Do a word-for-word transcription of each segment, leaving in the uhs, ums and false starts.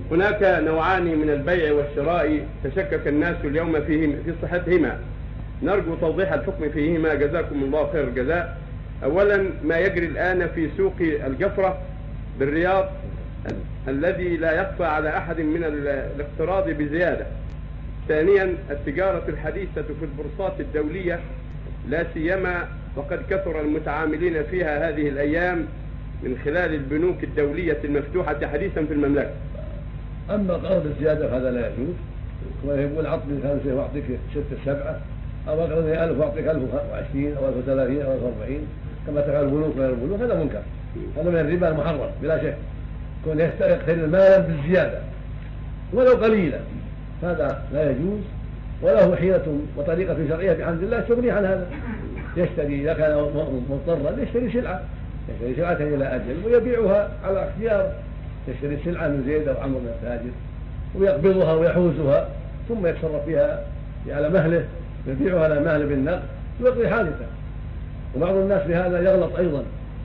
هناك نوعان من البيع والشراء تشكك الناس اليوم فيهما في صحتهما، نرجو توضيح الحكم فيهما جزاكم الله خير الجزاء. أولا ما يجري الآن في سوق الجفرة بالرياض الذي لا يخفى على أحد من الاقتراض بزيادة. ثانيا التجارة الحديثة في البورصات الدولية لا سيما وقد كثر المتعاملين فيها هذه الأيام من خلال البنوك الدولية المفتوحة حديثا في المملكة. أما قرض الزيادة فهذا لا يجوز، ويقول عطني خمسة وأعطيك ستة سبعة، أو أقرضني ألف وأعطيك ألف وعشرين أو ألف وثلاثين أو ألف وأربعين كما تفعل البنوك وغير البنوك، هذا منكر، هذا من الربا المحرم بلا شك. كون يقترض المال بالزيادة ولو قليلا هذا لا يجوز، وله حيلة وطريقة شرعية بحمد الله تغني عن هذا. يشتري إذا كان مضطرا يشتري سلعة يشتري سلعة إلى أجل ويبيعها على اختيار، يشتري سلعة من زيد أو عمرو بن التاجر ويقبضها ويحوزها ثم يتصرف فيها على مهله، يبيعها على مهله بالنقد ويقضي حاجته. وبعض الناس بهذا يغلط أيضا،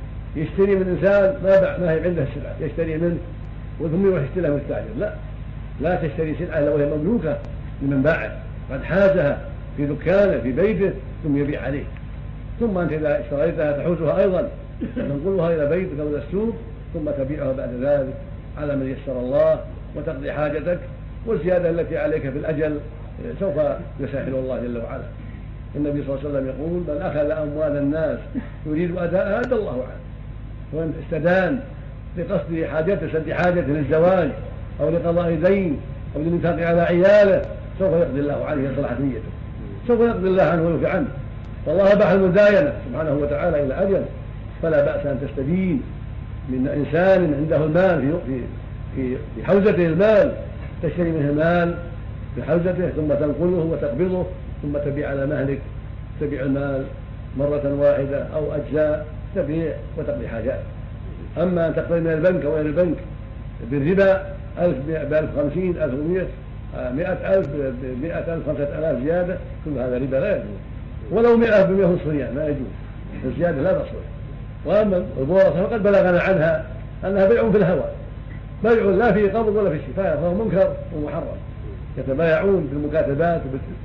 يشتري من إنسان ما باع ما هي عنده السلعة، يشتري منه وثم يروح يشتريها من التاجر. لا لا تشتري سلعة لو هي مملوكة لمن باعها قد حازها في دكانه في بيته ثم يبيع عليه، ثم أنت إذا اشتريتها تحوزها أيضا تنقلها إلى بيتك أو إلى السوق ثم تبيعها بعد ذلك على من يسر الله وتقضي حاجتك، والزيادة التي عليك في الأجل سوف يسهل الله جل وعلا. النبي صلى الله عليه وسلم يقول: من أخذ أموال الناس يريد أداءها أدى الله عنه، ومن استدان لقصد حاجته سد حاجة للزواج أو لقضاء دين أو للإنفاق على عياله سوف يقضي الله عنه يصلح نيته، سوف يقضي الله عنه ويوفي عنه. فالله أباح المداينة سبحانه وتعالى إلى أجل، فلا بأس أن تستدين من إنسان عنده المال في في في حوزته المال، تشتري منه المال في حوزته ثم تنقله وتقبضه ثم تبيع على مهلك، تبيع المال مرة واحدة أو أجزاء تبيع وتقضي حاجات. أما أن تقترض من البنك أو غير البنك بالربا ألف بألف خمسين ألف ومئة مئة ألف بمئة ألف خمسة آلاف زيادة، كل هذا ربا لا يجوز، ولو مئة بمئة نصفية ما يجوز، الزيادة لا تصلح. وأما البورصة فقد بلغنا عنها أنها بيع في الهوى، بيع لا في قبض ولا في شفاء، فهو منكر ومحرم. يتبايعون بالمكاتبات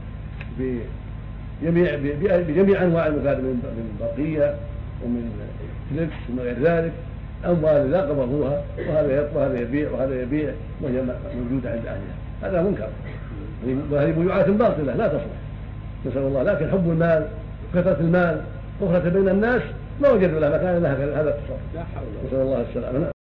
بجميع بجميع أنواع المكاتبة من بقية ومن فليكس ومن غير ذلك، أموال لا قبضوها، وهذا وهذا يبيع وهذا يبيع وهي موجودة عند أهلها، هذا منكر، وهذه بيوعات باطلة لا تصلح، نسأل الله. لكن حب المال وكثرة المال وكثرة بين الناس ما وجدوا لها مكان لها هذا التصرف، نسأل الله السلامة.